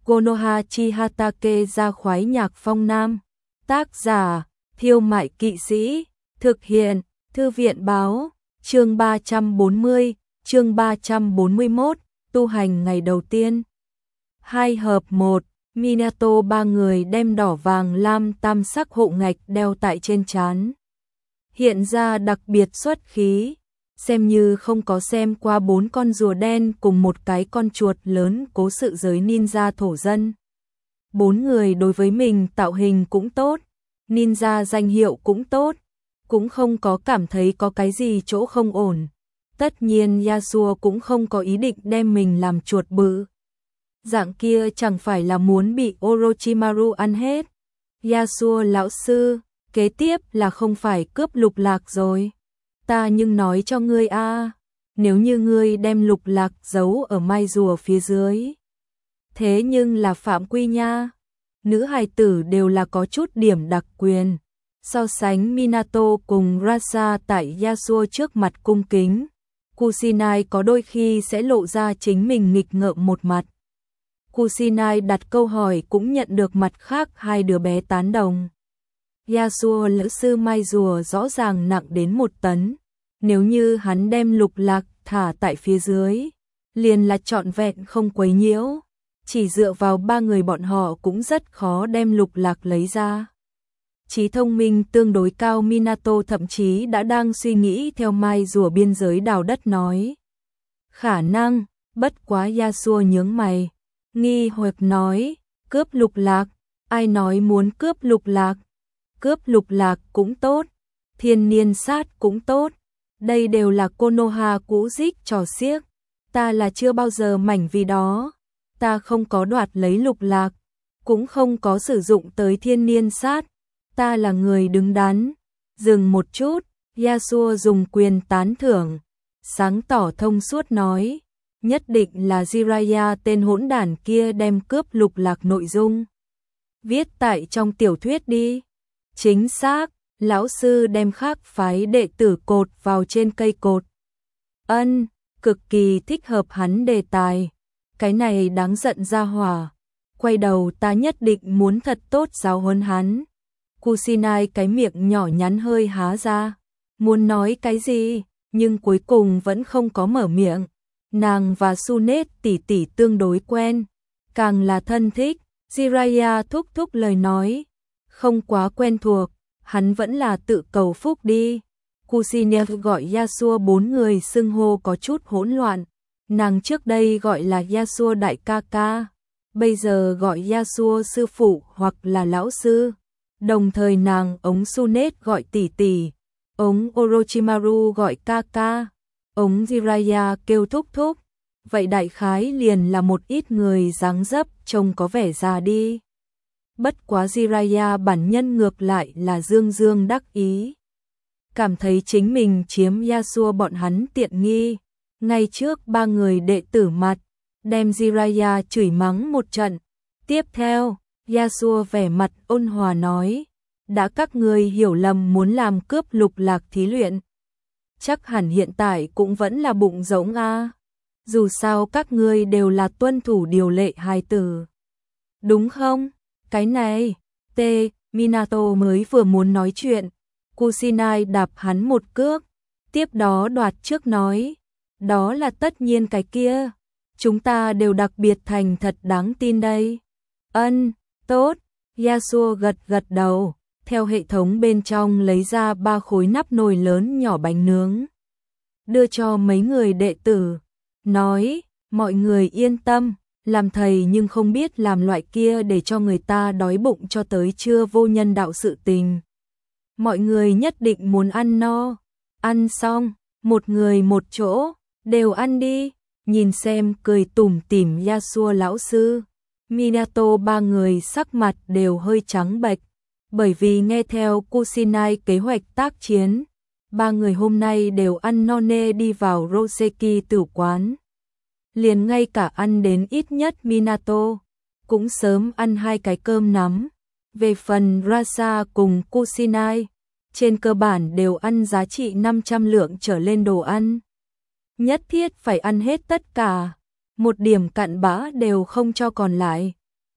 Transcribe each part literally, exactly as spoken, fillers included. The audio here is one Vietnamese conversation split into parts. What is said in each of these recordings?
Konoha Chihatake ra khoái nhạc phong nam. Tác giả, Thiêu Mại Kỵ Sĩ. Thực hiện, Thư viện báo. Chương ba trăm bốn mươi, chương ba trăm bốn mươi mốt, tu hành ngày đầu tiên. Hai hợp một, Minato ba người đem đỏ vàng lam tam sắc hộ ngạch đeo tại trên trán. Hiện ra đặc biệt xuất khí, xem như không có xem qua bốn con rùa đen cùng một cái con chuột lớn cố sự giới ninja thổ dân. Bốn người đối với mình tạo hình cũng tốt, ninja danh hiệu cũng tốt, cũng không có cảm thấy có cái gì chỗ không ổn. Tất nhiên Yasuo cũng không có ý định đem mình làm chuột bự. Dạng kia chẳng phải là muốn bị Orochimaru ăn hết. Yasuo lão sư, kế tiếp là không phải cướp lục lạc rồi. Ta nhưng nói cho ngươi a, nếu như ngươi đem lục lạc giấu ở mai rùa phía dưới, thế nhưng là phạm quy nha. Nữ hài tử đều là có chút điểm đặc quyền. So sánh Minato cùng Rasa tại Yasuo trước mặt cung kính, Kusinai có đôi khi sẽ lộ ra chính mình nghịch ngợm một mặt. Kusinai đặt câu hỏi cũng nhận được mặt khác hai đứa bé tán đồng. Yasuo lữ sư mai rùa rõ ràng nặng đến một tấn, nếu như hắn đem lục lạc thả tại phía dưới, liền là trọn vẹn không quấy nhiễu, chỉ dựa vào ba người bọn họ cũng rất khó đem lục lạc lấy ra. Trí thông minh tương đối cao Minato thậm chí đã đang suy nghĩ theo mai rùa biên giới đào đất nói. Khả năng, bất quá Yasuo nhướng mày, nghi hoặc nói, cướp lục lạc, ai nói muốn cướp lục lạc? Cướp lục lạc cũng tốt, thiên niên sát cũng tốt, đây đều là Konoha cũ dích trò xiếc, ta là chưa bao giờ mảnh vì đó, ta không có đoạt lấy lục lạc, cũng không có sử dụng tới thiên niên sát, ta là người đứng đắn. Dừng một chút, Yasuo dùng quyền tán thưởng, sáng tỏ thông suốt nói, nhất định là Jiraiya tên hỗn đản kia đem cướp lục lạc nội dung viết tại trong tiểu thuyết đi. Chính xác, lão sư đem khác phái đệ tử cột vào trên cây cột. Ân, cực kỳ thích hợp hắn đề tài. Cái này đáng giận ra hỏa. Quay đầu ta nhất định muốn thật tốt giáo huấn hắn. Kusinai cái miệng nhỏ nhắn hơi há ra, muốn nói cái gì, nhưng cuối cùng vẫn không có mở miệng. Nàng và Sunet tỷ tỷ tương đối quen, càng là thân thích. Jiraiya thúc thúc lời nói, không quá quen thuộc, hắn vẫn là tự cầu phúc đi. Kusinai gọi Yasuo bốn người xưng hô có chút hỗn loạn. Nàng trước đây gọi là Yasuo đại ca ca, bây giờ gọi Yasuo sư phụ hoặc là lão sư. Đồng thời nàng ống Sunet gọi tỷ tỷ, ống Orochimaru gọi ca ca, ống Jiraiya kêu thúc thúc. Vậy đại khái liền là một ít người dáng dấp trông có vẻ già đi. Bất quá Jiraiya bản nhân ngược lại là dương dương đắc ý, cảm thấy chính mình chiếm Yasuo bọn hắn tiện nghi. Ngay trước ba người đệ tử mặt, đem Jiraiya chửi mắng một trận. Tiếp theo, Yasuo vẻ mặt ôn hòa nói, đã các người hiểu lầm muốn làm cướp lục lạc thí luyện, chắc hẳn hiện tại cũng vẫn là bụng rỗng a. Dù sao các ngươi đều là tuân thủ điều lệ hài tử, đúng không? Cái này, T, Minato mới vừa muốn nói chuyện, Kusinai đạp hắn một cước, tiếp đó đoạt trước nói, đó là tất nhiên cái kia, chúng ta đều đặc biệt thành thật đáng tin đây. Ân, tốt, Yasuo gật gật đầu, theo hệ thống bên trong lấy ra ba khối nắp nồi lớn nhỏ bánh nướng, đưa cho mấy người đệ tử, nói, mọi người yên tâm, làm thầy nhưng không biết làm loại kia để cho người ta đói bụng cho tới trưa vô nhân đạo sự tình. Mọi người nhất định muốn ăn no, ăn xong, một người một chỗ, đều ăn đi. Nhìn xem cười tủm tỉm Yasuo lão sư, Minato ba người sắc mặt đều hơi trắng bệch, bởi vì nghe theo Kusinai kế hoạch tác chiến, ba người hôm nay đều ăn no nê đi vào Roseki tử quán. Liền ngay cả ăn đến ít nhất Minato, cũng sớm ăn hai cái cơm nắm. Về phần Rasa cùng Kusinai, trên cơ bản đều ăn giá trị năm trăm lượng trở lên đồ ăn. Nhất thiết phải ăn hết tất cả, một điểm cặn bã đều không cho còn lại.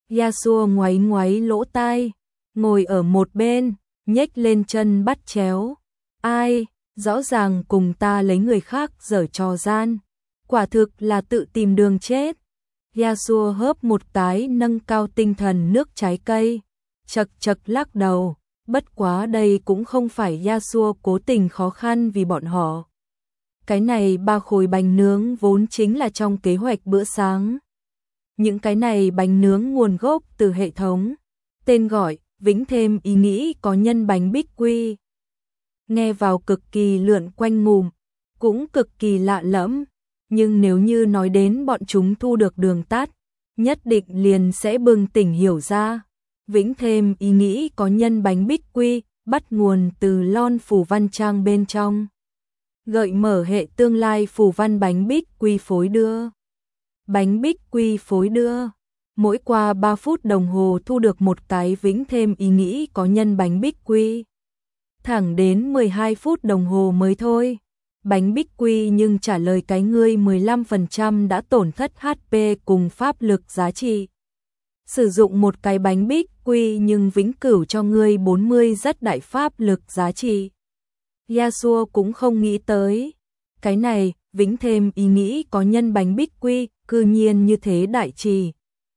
Yasuo ngoáy ngoáy lỗ tai, ngồi ở một bên, nhếch lên chân bắt chéo. Ai, rõ ràng cùng ta lấy người khác giở trò gian. Quả thực là tự tìm đường chết. Yasuo hớp một cái nâng cao tinh thần nước trái cây. Chật chật lắc đầu. Bất quá đây cũng không phải Yasuo cố tình khó khăn vì bọn họ. Cái này ba khối bánh nướng vốn chính là trong kế hoạch bữa sáng. Những cái này bánh nướng nguồn gốc từ hệ thống. Tên gọi, Vĩnh thêm ý nghĩ có nhân bánh bích quy. Nghe vào cực kỳ lượn quanh ngùm, cũng cực kỳ lạ lẫm. Nhưng nếu như nói đến bọn chúng thu được đường tắt, nhất định liền sẽ bừng tỉnh hiểu ra. Vĩnh thêm ý nghĩ có nhân bánh bích quy, bắt nguồn từ lon phù văn trang bên trong. Gợi mở hệ tương lai phù văn bánh bích quy phối đưa. Bánh bích quy phối đưa. Mỗi qua ba phút đồng hồ thu được một cái vĩnh thêm ý nghĩ có nhân bánh bích quy. Thẳng đến mười hai phút đồng hồ mới thôi. Bánh bích quy nhưng trả lời cái ngươi mười lăm phần trăm đã tổn thất hát pê cùng pháp lực giá trị. Sử dụng một cái bánh bích quy nhưng vĩnh cửu cho ngươi bốn mươi rất đại pháp lực giá trị. Yasuo cũng không nghĩ tới. Cái này, vĩnh thêm ý nghĩ có nhân bánh bích quy, cư nhiên như thế đại trì.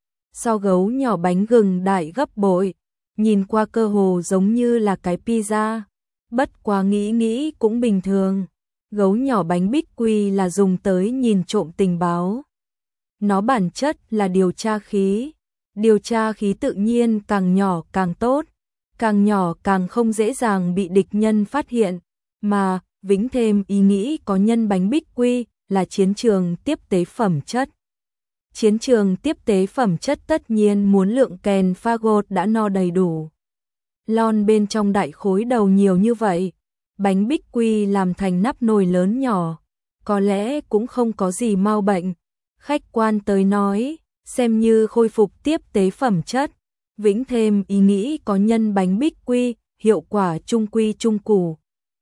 So gấu nhỏ bánh gừng đại gấp bội, nhìn qua cơ hồ giống như là cái pizza. Bất quá nghĩ nghĩ cũng bình thường. Gấu nhỏ bánh bích quy là dùng tới nhìn trộm tình báo. Nó bản chất là điều tra khí. Điều tra khí tự nhiên càng nhỏ càng tốt. Càng nhỏ càng không dễ dàng bị địch nhân phát hiện. Mà, vĩnh thêm ý nghĩ có nhân bánh bích quy là chiến trường tiếp tế phẩm chất. Chiến trường tiếp tế phẩm chất tất nhiên muốn lượng kèn fagot đã no đầy đủ. Lon bên trong đại khối đầu nhiều như vậy, bánh bích quy làm thành nắp nồi lớn nhỏ, có lẽ cũng không có gì mau bệnh. Khách quan tới nói, xem như khôi phục tiếp tế phẩm chất, vĩnh thêm ý nghĩ có nhân bánh bích quy, hiệu quả trung quy trung củ.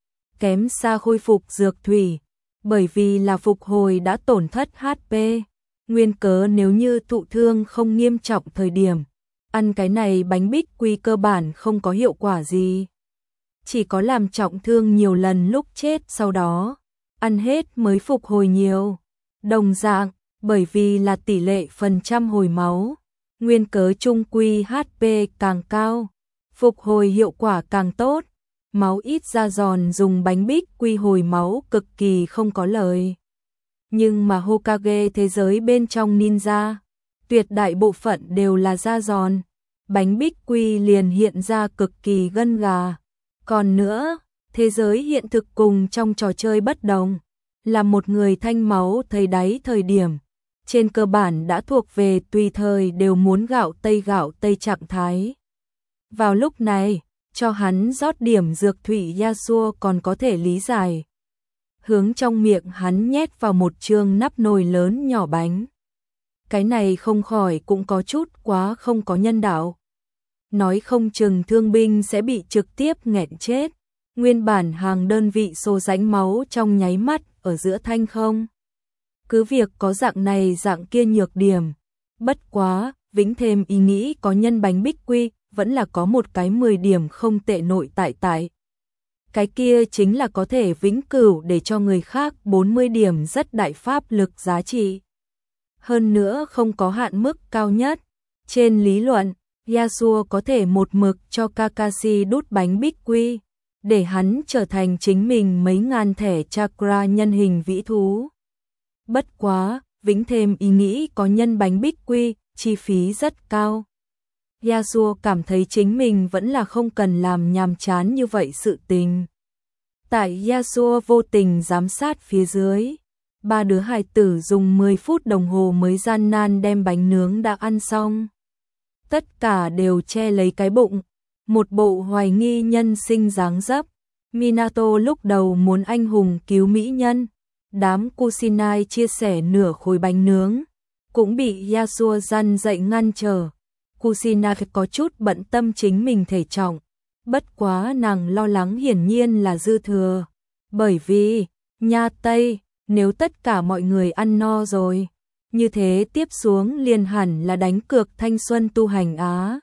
Kém xa khôi phục dược thủy, bởi vì là phục hồi đã tổn thất hát pê. Nguyên cớ nếu như thụ thương không nghiêm trọng thời điểm, ăn cái này bánh bích quy cơ bản không có hiệu quả gì. Chỉ có làm trọng thương nhiều lần lúc chết sau đó, ăn hết mới phục hồi nhiều. Đồng dạng, bởi vì là tỷ lệ phần trăm hồi máu, nguyên cớ trung quy hát pê càng cao, phục hồi hiệu quả càng tốt. Máu ít ra giòn dùng bánh bích quy hồi máu cực kỳ không có lời. Nhưng mà Hokage thế giới bên trong ninja, tuyệt đại bộ phận đều là da giòn. Bánh bích quy liền hiện ra cực kỳ gân gà. Còn nữa, thế giới hiện thực cùng trong trò chơi bất đồng. Là một người thanh máu thấy đáy thời điểm. Trên cơ bản đã thuộc về tùy thời đều muốn gạo tây gạo tây trạng thái. Vào lúc này, cho hắn rót điểm dược thủy Yasuo còn có thể lý giải. Hướng trong miệng hắn nhét vào một chương nắp nồi lớn nhỏ bánh. Cái này không khỏi cũng có chút quá không có nhân đạo. Nói không chừng thương binh sẽ bị trực tiếp nghẹn chết. Nguyên bản hàng đơn vị xô rãnh máu trong nháy mắt ở giữa thanh không. Cứ việc có dạng này dạng kia nhược điểm. Bất quá, vĩnh thêm ý nghĩ có nhân bánh bích quy, vẫn là có một cái mười điểm không tệ nội tại tại. Cái kia chính là có thể vĩnh cửu để cho người khác bốn mươi điểm rất đại pháp lực giá trị. Hơn nữa không có hạn mức cao nhất. Trên lý luận, Yasuo có thể một mực cho Kakashi đút bánh bích quy, để hắn trở thành chính mình mấy ngàn thẻ chakra nhân hình vĩ thú. Bất quá, vĩnh thêm ý nghĩ có nhân bánh bích quy, chi phí rất cao. Yasuo cảm thấy chính mình vẫn là không cần làm nhàm chán như vậy sự tình. Tại Yasuo vô tình giám sát phía dưới, ba đứa hài tử dùng mười phút đồng hồ mới gian nan đem bánh nướng đã ăn xong. Tất cả đều che lấy cái bụng, một bộ hoài nghi nhân sinh dáng dấp. Minato lúc đầu muốn anh hùng cứu mỹ nhân, đám Kusinai chia sẻ nửa khối bánh nướng, cũng bị Yasuo răn dậy ngăn trở. Kusinai có chút bận tâm chính mình thể trọng, bất quá nàng lo lắng hiển nhiên là dư thừa. Bởi vì, nha Tây, nếu tất cả mọi người ăn no rồi, như thế tiếp xuống liền hẳn là đánh cược thanh xuân tu hành á.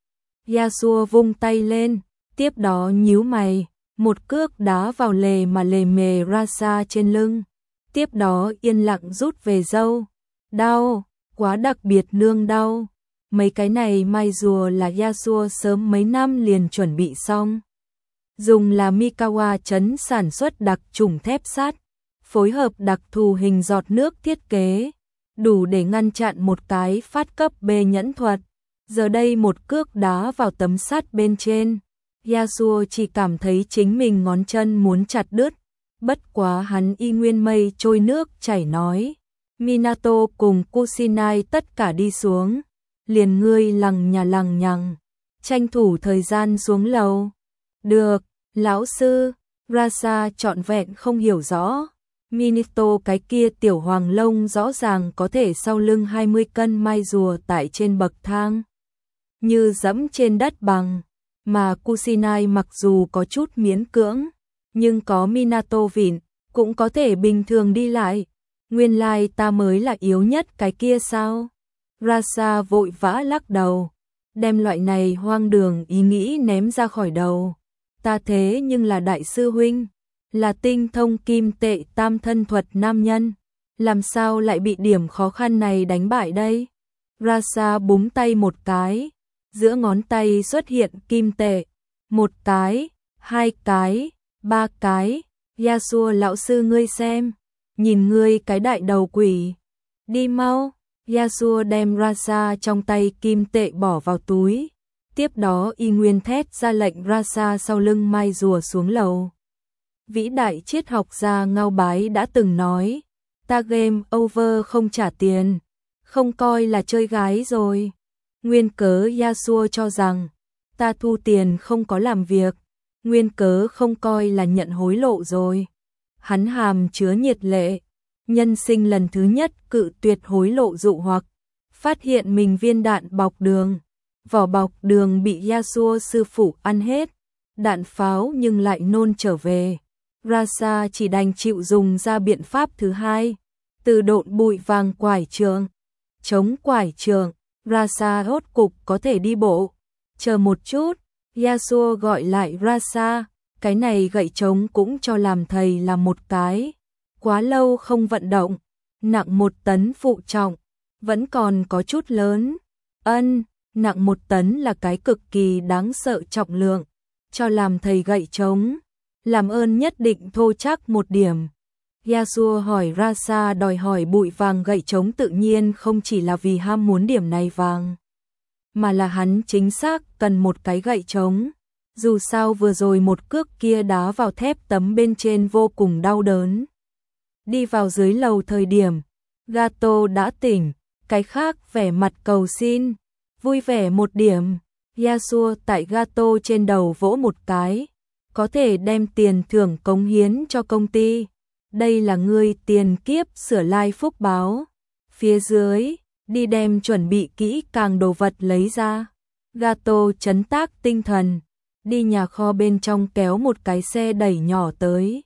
Yasuo vung tay lên, tiếp đó nhíu mày, một cước đá vào lề mà lề mề Rasa trên lưng, tiếp đó yên lặng rút về râu. Đau, quá đặc biệt nương đau. Mấy cái này mai rùa là Yasuo sớm mấy năm liền chuẩn bị xong. Dùng là Mikawa chấn sản xuất đặc trùng thép sắt, phối hợp đặc thù hình giọt nước thiết kế, đủ để ngăn chặn một cái phát cấp B nhẫn thuật. Giờ đây một cước đá vào tấm sắt bên trên, Yasuo chỉ cảm thấy chính mình ngón chân muốn chặt đứt, bất quá hắn y nguyên mây trôi nước chảy nói. Minato cùng Kusinai tất cả đi xuống, liền ngươi lằng nhà lằng nhằng, tranh thủ thời gian xuống lầu. Được, lão sư, Rasa trọn vẹn không hiểu rõ. Minato cái kia tiểu hoàng lông rõ ràng có thể sau lưng hai mươi cân mai rùa tại trên bậc thang, như dẫm trên đất bằng, mà Kusinai mặc dù có chút miễn cưỡng, nhưng có Minato vịn, cũng có thể bình thường đi lại. Nguyên lai ta mới là yếu nhất cái kia sao? Rasa vội vã lắc đầu, đem loại này hoang đường ý nghĩ ném ra khỏi đầu. Ta thế nhưng là đại sư huynh, là tinh thông kim tệ tam thân thuật nam nhân, làm sao lại bị điểm khó khăn này đánh bại đây? Rasa búng tay một cái, giữa ngón tay xuất hiện kim tệ, một cái, hai cái, ba cái. Yasuo lão sư ngươi xem, nhìn ngươi cái đại đầu quỷ, đi mau. Yasuo đem Rasa trong tay kim tệ bỏ vào túi, tiếp đó y nguyên thét ra lệnh Rasa sau lưng mai rùa xuống lầu. Vĩ đại triết học gia Ngao Bái đã từng nói, ta game over không trả tiền, không coi là chơi gái rồi. Nguyên cớ Yasuo cho rằng, ta thu tiền không có làm việc, nguyên cớ không coi là nhận hối lộ rồi. Hắn hàm chứa nhiệt lệ, nhân sinh lần thứ nhất cự tuyệt hối lộ dụ hoặc, phát hiện mình viên đạn bọc đường, vỏ bọc đường bị Yasuo sư phụ ăn hết, đạn pháo nhưng lại nôn trở về. Rasa chỉ đành chịu dùng ra biện pháp thứ hai, từ độn bụi vàng quải trường. Chống quải trường, Rasa hốt cục có thể đi bộ. Chờ một chút, Yasuo gọi lại Rasa, cái này gậy trống cũng cho làm thầy làm một cái. Quá lâu không vận động, nặng một tấn phụ trọng, vẫn còn có chút lớn. Ân, nặng một tấn là cái cực kỳ đáng sợ trọng lượng, cho làm thầy gậy trống, làm ơn nhất định thô chắc một điểm. Yasuo hỏi Rasa đòi hỏi bụi vàng gậy trống tự nhiên không chỉ là vì ham muốn điểm này vàng, mà là hắn chính xác cần một cái gậy trống. Dù sao vừa rồi một cước kia đá vào thép tấm bên trên vô cùng đau đớn. Đi vào dưới lầu thời điểm, Gato đã tỉnh, cái khác vẻ mặt cầu xin, vui vẻ một điểm. Yasuo tại Gato trên đầu vỗ một cái, có thể đem tiền thưởng cống hiến cho công ty. Đây là ngươi tiền kiếp sửa lai phúc báo. Phía dưới, đi đem chuẩn bị kỹ càng đồ vật lấy ra. Gato chấn tác tinh thần, đi nhà kho bên trong kéo một cái xe đẩy nhỏ tới.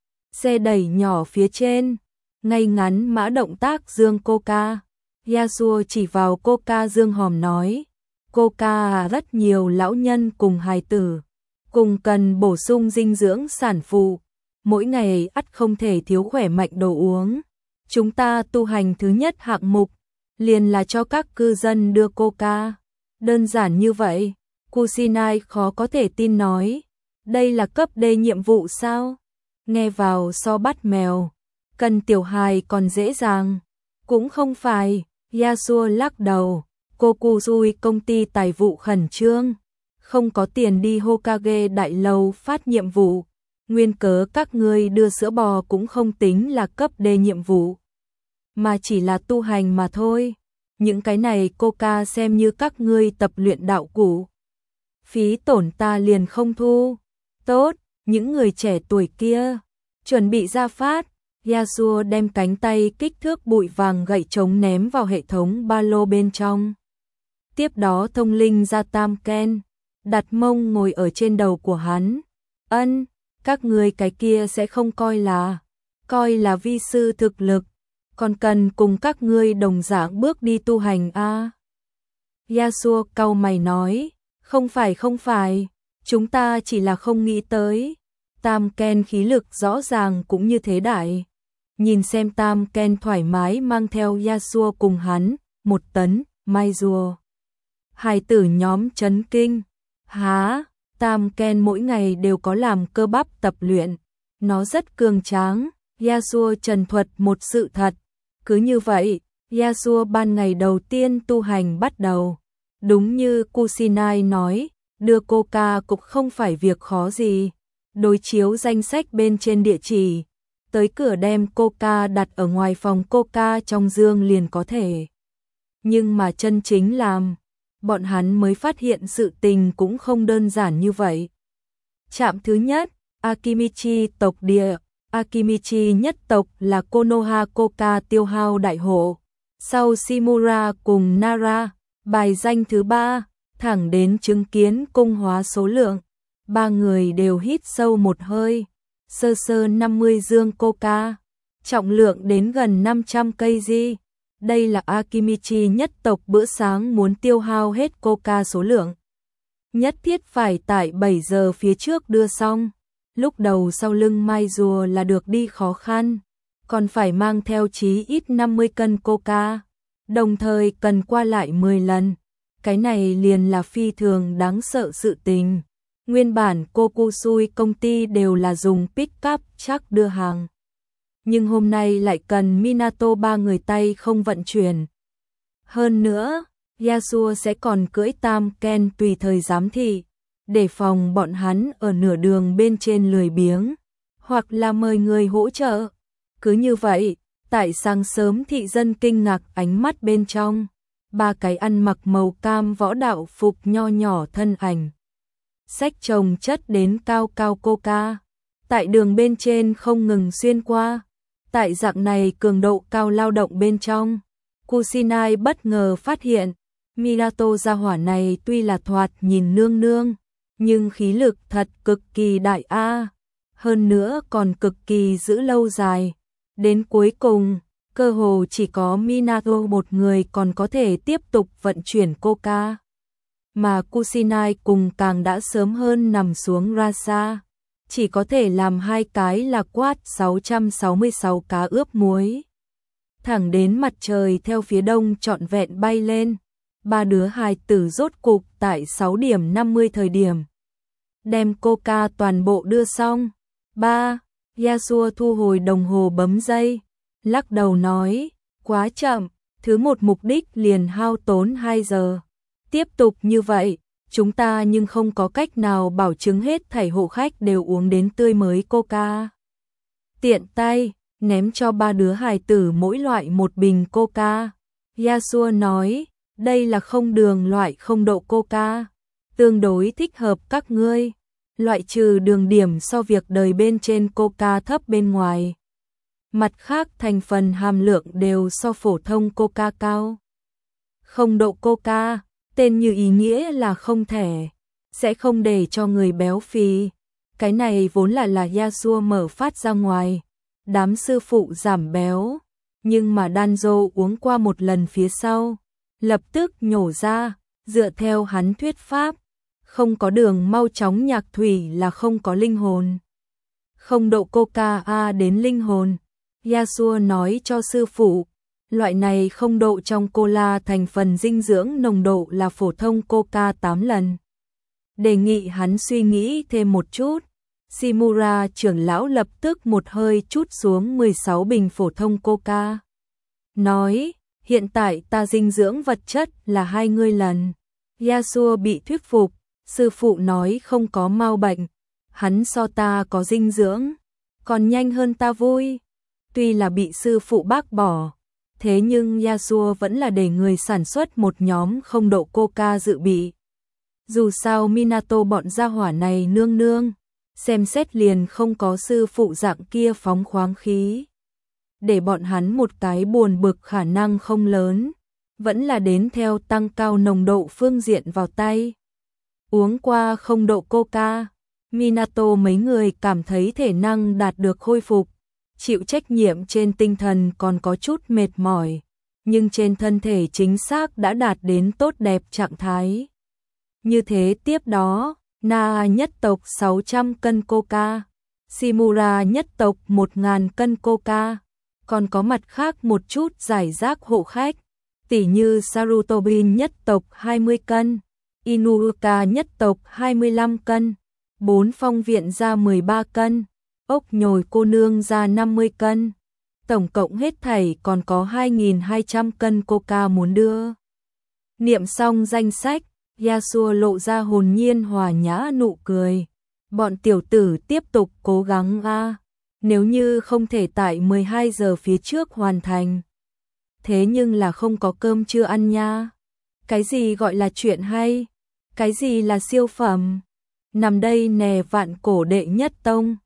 Xe đẩy nhỏ phía trên, ngay ngắn mã động tác dương Coca. Yasuo chỉ vào Coca dương hòm nói, Coca rất nhiều lão nhân cùng hài tử, cùng cần bổ sung dinh dưỡng sản phụ, mỗi ngày ắt không thể thiếu khỏe mạnh đồ uống. Chúng ta tu hành thứ nhất hạng mục, liền là cho các cư dân đưa Coca. Đơn giản như vậy. Kusinai khó có thể tin nói, đây là cấp D nhiệm vụ sao? Nghe vào so bắt mèo, cần tiểu hài còn dễ dàng. Cũng không phải, Yasuo lắc đầu, Kokuzui công ty tài vụ khẩn trương, không có tiền đi Hokage đại lầu phát nhiệm vụ. Nguyên cớ các ngươi đưa sữa bò cũng không tính là cấp D nhiệm vụ, mà chỉ là tu hành mà thôi. Những cái này Coca xem như các ngươi tập luyện đạo cụ. Phí tổn ta liền không thu. Tốt, những người trẻ tuổi kia, chuẩn bị ra phát. Yasuo đem cánh tay kích thước bụi vàng gậy trống ném vào hệ thống ba lô bên trong. Tiếp đó thông linh ra Tam Ken, đặt mông ngồi ở trên đầu của hắn. Ân, các ngươi cái kia sẽ không coi là, coi là vi sư thực lực. còn cần cùng các ngươi đồng dạng bước đi tu hành a. À? Yasuo cau mày nói, không phải không phải, chúng ta chỉ là không nghĩ tới. Tam Ken khí lực rõ ràng cũng như thế đại. Nhìn xem Tam Ken thoải mái mang theo Yasuo cùng hắn, một tấn, mai rùa. Hài tử nhóm chấn kinh. Há, Tam Ken mỗi ngày đều có làm cơ bắp tập luyện. Nó rất cường tráng. Yasuo trần thuật một sự thật. Cứ như vậy, Yasuo ban ngày đầu tiên tu hành bắt đầu. Đúng như Kusinai nói, đưa Coca cũng không phải việc khó gì. Đối chiếu danh sách bên trên địa chỉ. Tới cửa đem Coca đặt ở ngoài phòng Coca trong dương liền có thể. Nhưng mà chân chính làm, bọn hắn mới phát hiện sự tình cũng không đơn giản như vậy. Trạm thứ nhất, Akimichi tộc địa. Akimichi nhất tộc là Konoha Coca tiêu hao đại hộ. Sau Shimura cùng Nara, bài danh thứ ba, thẳng đến chứng kiến cung hóa số lượng. Ba người đều hít sâu một hơi. Sơ sơ năm mươi dương Coca, trọng lượng đến gần năm trăm cây di. Đây là Akimichi nhất tộc bữa sáng muốn tiêu hao hết Coca số lượng. Nhất thiết phải tại bảy giờ phía trước đưa xong. Lúc đầu sau lưng mai rùa là được đi khó khăn, còn phải mang theo chí ít năm mươi cân Coca, đồng thời cần qua lại mười lần. Cái này liền là phi thường đáng sợ sự tình. Nguyên bản Kokusui công ty đều là dùng pick-up chắc đưa hàng. Nhưng hôm nay lại cần Minato ba người tay không vận chuyển. Hơn nữa, Yasuo sẽ còn cưỡi Tam Ken tùy thời giám thị, để phòng bọn hắn ở nửa đường bên trên lười biếng, hoặc là mời người hỗ trợ. Cứ như vậy, tại sáng sớm thị dân kinh ngạc ánh mắt bên trong, ba cái ăn mặc màu cam võ đạo phục nho nhỏ thân ảnh. Xách chồng chất đến cao cao Coca, tại đường bên trên không ngừng xuyên qua. Tại dạng này cường độ cao lao động bên trong, Kusinai bất ngờ phát hiện, Minato gia hỏa này tuy là thoạt nhìn nương nương, nhưng khí lực thật cực kỳ đại a, hơn nữa còn cực kỳ giữ lâu dài. Đến cuối cùng, cơ hồ chỉ có Minato một người còn có thể tiếp tục vận chuyển Coca. Mà Kusinai cùng càng đã sớm hơn nằm xuống Rasa, chỉ có thể làm hai cái là quát sáu trăm sáu mươi sáu cá ướp muối. Thẳng đến mặt trời theo phía đông trọn vẹn bay lên, ba đứa hài tử rốt cục tại sáu điểm năm mươi thời điểm. Đem Coca toàn bộ đưa xong. Ba, Yasuo thu hồi đồng hồ bấm dây, lắc đầu nói, quá chậm, thứ một mục đích liền hao tốn hai giờ. Tiếp tục như vậy, chúng ta nhưng không có cách nào bảo chứng hết thảy hộ khách đều uống đến tươi mới Coca. Tiện tay, ném cho ba đứa hài tử mỗi loại một bình Coca. Yasuo nói, đây là không đường loại không độ Coca, tương đối thích hợp các ngươi, loại trừ đường điểm so việc đời bên trên Coca thấp bên ngoài. Mặt khác thành phần hàm lượng đều so phổ thông Coca cao. Không độ Coca, tên như ý nghĩa là không thể, sẽ không để cho người béo phì. Cái này vốn là là Yasuo mở phát ra ngoài, đám sư phụ giảm béo, nhưng mà Danzo uống qua một lần phía sau, lập tức nhổ ra, dựa theo hắn thuyết pháp, không có đường mau chóng nhạc thủy là không có linh hồn. Không độ Coca a đến linh hồn, Yasuo nói cho sư phụ, loại này không độ trong cola thành phần dinh dưỡng nồng độ là phổ thông Coca tám lần. Đề nghị hắn suy nghĩ thêm một chút. Shimura trưởng lão lập tức một hơi chút xuống mười sáu bình phổ thông Coca. Nói, hiện tại ta dinh dưỡng vật chất là hai ngươi lần. Yasuo bị thuyết phục, sư phụ nói không có mau bệnh. Hắn so ta có dinh dưỡng, còn nhanh hơn ta vui. Tuy là bị sư phụ bác bỏ, thế nhưng Yasuo vẫn là để người sản xuất một nhóm không độ Coca dự bị. Dù sao Minato bọn gia hỏa này nương nương, xem xét liền không có sư phụ dạng kia phóng khoáng khí. Để bọn hắn một cái buồn bực khả năng không lớn, vẫn là đến theo tăng cao nồng độ phương diện vào tay. Uống qua không độ Coca, Minato mấy người cảm thấy thể năng đạt được khôi phục, chịu trách nhiệm trên tinh thần còn có chút mệt mỏi, nhưng trên thân thể chính xác đã đạt đến tốt đẹp trạng thái. Như thế tiếp đó, Na nhất tộc sáu trăm cân coca, Shimura nhất tộc một nghìn cân coca, còn có mặt khác một chút giải rác hộ khách, tỉ như Sarutobin nhất tộc hai mươi cân, Inuuka nhất tộc hai mươi lăm cân, bốn phong viện ra mười ba cân, ốc nhồi cô nương ra năm mươi cân. Tổng cộng hết thảy còn có hai nghìn hai trăm cân coca muốn đưa. Niệm xong danh sách, Yasuo lộ ra hồn nhiên hòa nhã nụ cười. Bọn tiểu tử tiếp tục cố gắng a, nếu như không thể tại mười hai giờ phía trước hoàn thành. Thế nhưng là không có cơm chưa ăn nha. Cái gì gọi là chuyện hay? Cái gì là siêu phẩm? Nằm đây nè vạn cổ đệ nhất tông.